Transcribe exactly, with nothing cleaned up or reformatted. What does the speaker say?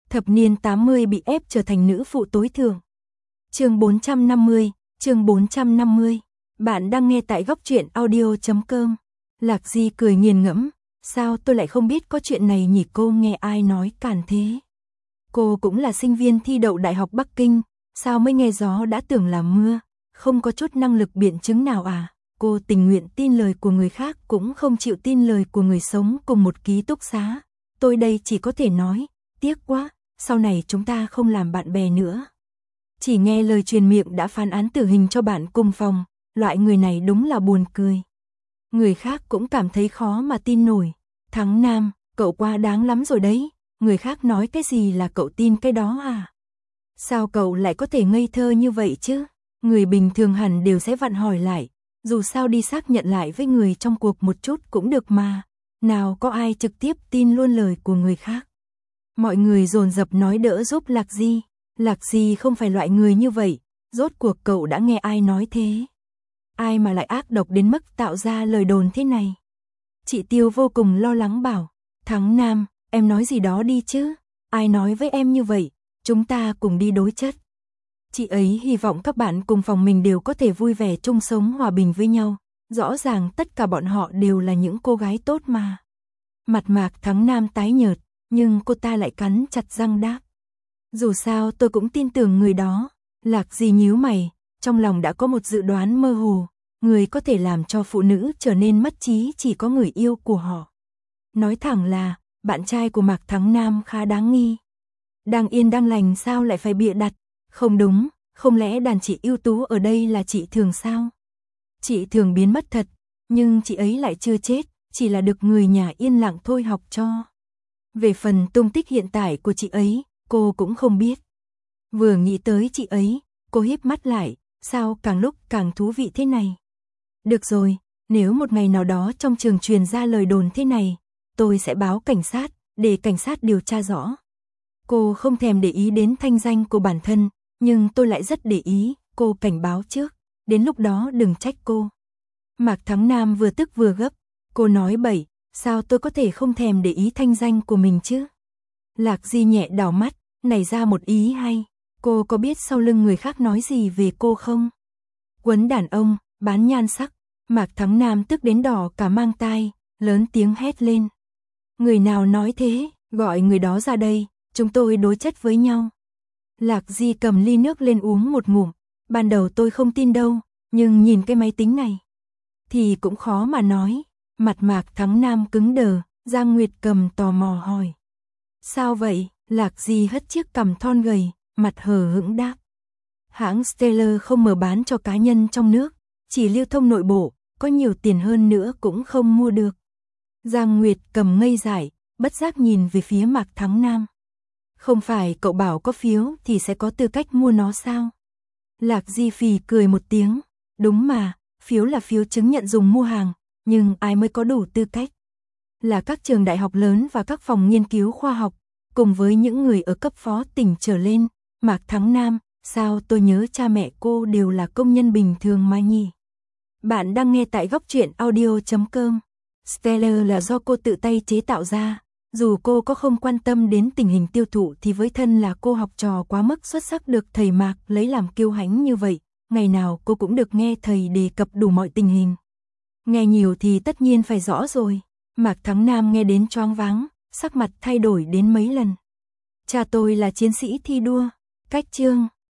Thập niên tám mươi bị ép trở thành nữ phụ tối thượng. Chương bốn trăm năm mươi, chương bốn trăm năm mươi. Bạn đang nghe tại góc truyện audio chấm com. Lạc Di cười nghiền ngẫm, sao tôi lại không biết có chuyện này nhỉ, cô nghe ai nói càn thế. Cô cũng là sinh viên thi đậu Đại học Bắc Kinh, sao mới nghe gió đã tưởng là mưa, không có chút năng lực biện chứng nào à. Cô tình nguyện tin lời của người khác cũng không chịu tin lời của người sống cùng một ký túc xá. Tôi đây chỉ có thể nói, tiếc quá, sau này chúng ta không làm bạn bè nữa. Chỉ nghe lời truyền miệng đã phán án tử hình cho bạn cùng phòng, loại người này đúng là buồn cười. Người khác cũng cảm thấy khó mà tin nổi. Thắng Nam, cậu quá đáng lắm rồi đấy, người khác nói cái gì là cậu tin cái đó à? Sao cậu lại có thể ngây thơ như vậy chứ? Người bình thường hẳn đều sẽ vặn hỏi lại, dù sao đi xác nhận lại với người trong cuộc một chút cũng được mà. Nào có ai trực tiếp tin luôn lời của người khác. Mọi người dồn dập nói đỡ giúp Lạc Di. Lạc Di không phải loại người như vậy, rốt cuộc cậu đã nghe ai nói thế? Ai mà lại ác độc đến mức tạo ra lời đồn thế này? Chị Tiêu vô cùng lo lắng bảo, Thắng Nam, em nói gì đó đi chứ, ai nói với em như vậy, chúng ta cùng đi đối chất. Chị ấy hy vọng các bạn cùng phòng mình đều có thể vui vẻ chung sống hòa bình với nhau, rõ ràng tất cả bọn họ đều là những cô gái tốt mà. Mặt Mạc Thắng Nam tái nhợt, nhưng cô ta lại cắn chặt răng đáp. Dù sao tôi cũng tin tưởng người đó. Lạc Di nhíu mày, trong lòng đã có một dự đoán mơ hồ, người có thể làm cho phụ nữ trở nên mất trí chỉ có người yêu của họ. Nói thẳng là, bạn trai của Mạc Thắng Nam khá đáng nghi. Đang yên đang lành sao lại phải bịa đặt, không đúng, không lẽ đàn chị ưu tú ở đây là chị Thường sao? Chị Thường biến mất thật, nhưng chị ấy lại chưa chết, chỉ là được người nhà yên lặng thôi học cho. Về phần tung tích hiện tại của chị ấy, cô cũng không biết. Vừa nghĩ tới chị ấy, cô híp mắt lại, sao càng lúc càng thú vị thế này. Được rồi, nếu một ngày nào đó trong trường truyền ra lời đồn thế này, tôi sẽ báo cảnh sát, để cảnh sát điều tra rõ. Cô không thèm để ý đến thanh danh của bản thân, nhưng tôi lại rất để ý, cô cảnh báo trước, đến lúc đó đừng trách cô. Mạc Thắng Nam vừa tức vừa gấp, cô nói bậy, sao tôi có thể không thèm để ý thanh danh của mình chứ? Lạc Di nhẹ đảo mắt, nảy ra một ý hay, cô có biết sau lưng người khác nói gì về cô không? Quấn đàn ông, bán nhan sắc, Mạc Thắng Nam tức đến đỏ cả mang tai, lớn tiếng hét lên. Người nào nói thế, gọi người đó ra đây, chúng tôi đối chất với nhau. Lạc Di cầm ly nước lên uống một ngụm, ban đầu tôi không tin đâu, nhưng nhìn cái máy tính này, thì cũng khó mà nói. Mặt Mạc Thắng Nam cứng đờ, Giang Nguyệt Cầm tò mò hỏi. Sao vậy? Lạc Di hất chiếc cằm thon gầy, mặt hờ hững đáp. Hãng Stellar không mở bán cho cá nhân trong nước, chỉ lưu thông nội bộ, có nhiều tiền hơn nữa cũng không mua được. Giang Nguyệt Cầm ngây dại, bất giác nhìn về phía Mạc Thắng Nam. Không phải cậu bảo có phiếu thì sẽ có tư cách mua nó sao? Lạc Di phì cười một tiếng, đúng mà, phiếu là phiếu chứng nhận dùng mua hàng, nhưng ai mới có đủ tư cách? Là các trường đại học lớn và các phòng nghiên cứu khoa học, cùng với những người ở cấp phó tỉnh trở lên. Mạc Thắng Nam, sao tôi nhớ cha mẹ cô đều là công nhân bình thường mà nhỉ? Bạn đang nghe tại góc truyện audio chấm com. Stellar là do cô tự tay chế tạo ra, dù cô có không quan tâm đến tình hình tiêu thụ thì với thân là cô học trò quá mức xuất sắc được thầy Mạc lấy làm kiêu hãnh như vậy, ngày nào cô cũng được nghe thầy đề cập đủ mọi tình hình. Nghe nhiều thì tất nhiên phải rõ rồi. Mạc Thắng Nam nghe đến choáng váng, sắc mặt thay đổi đến mấy lần. Cha tôi là chiến sĩ thi đua, cách chương.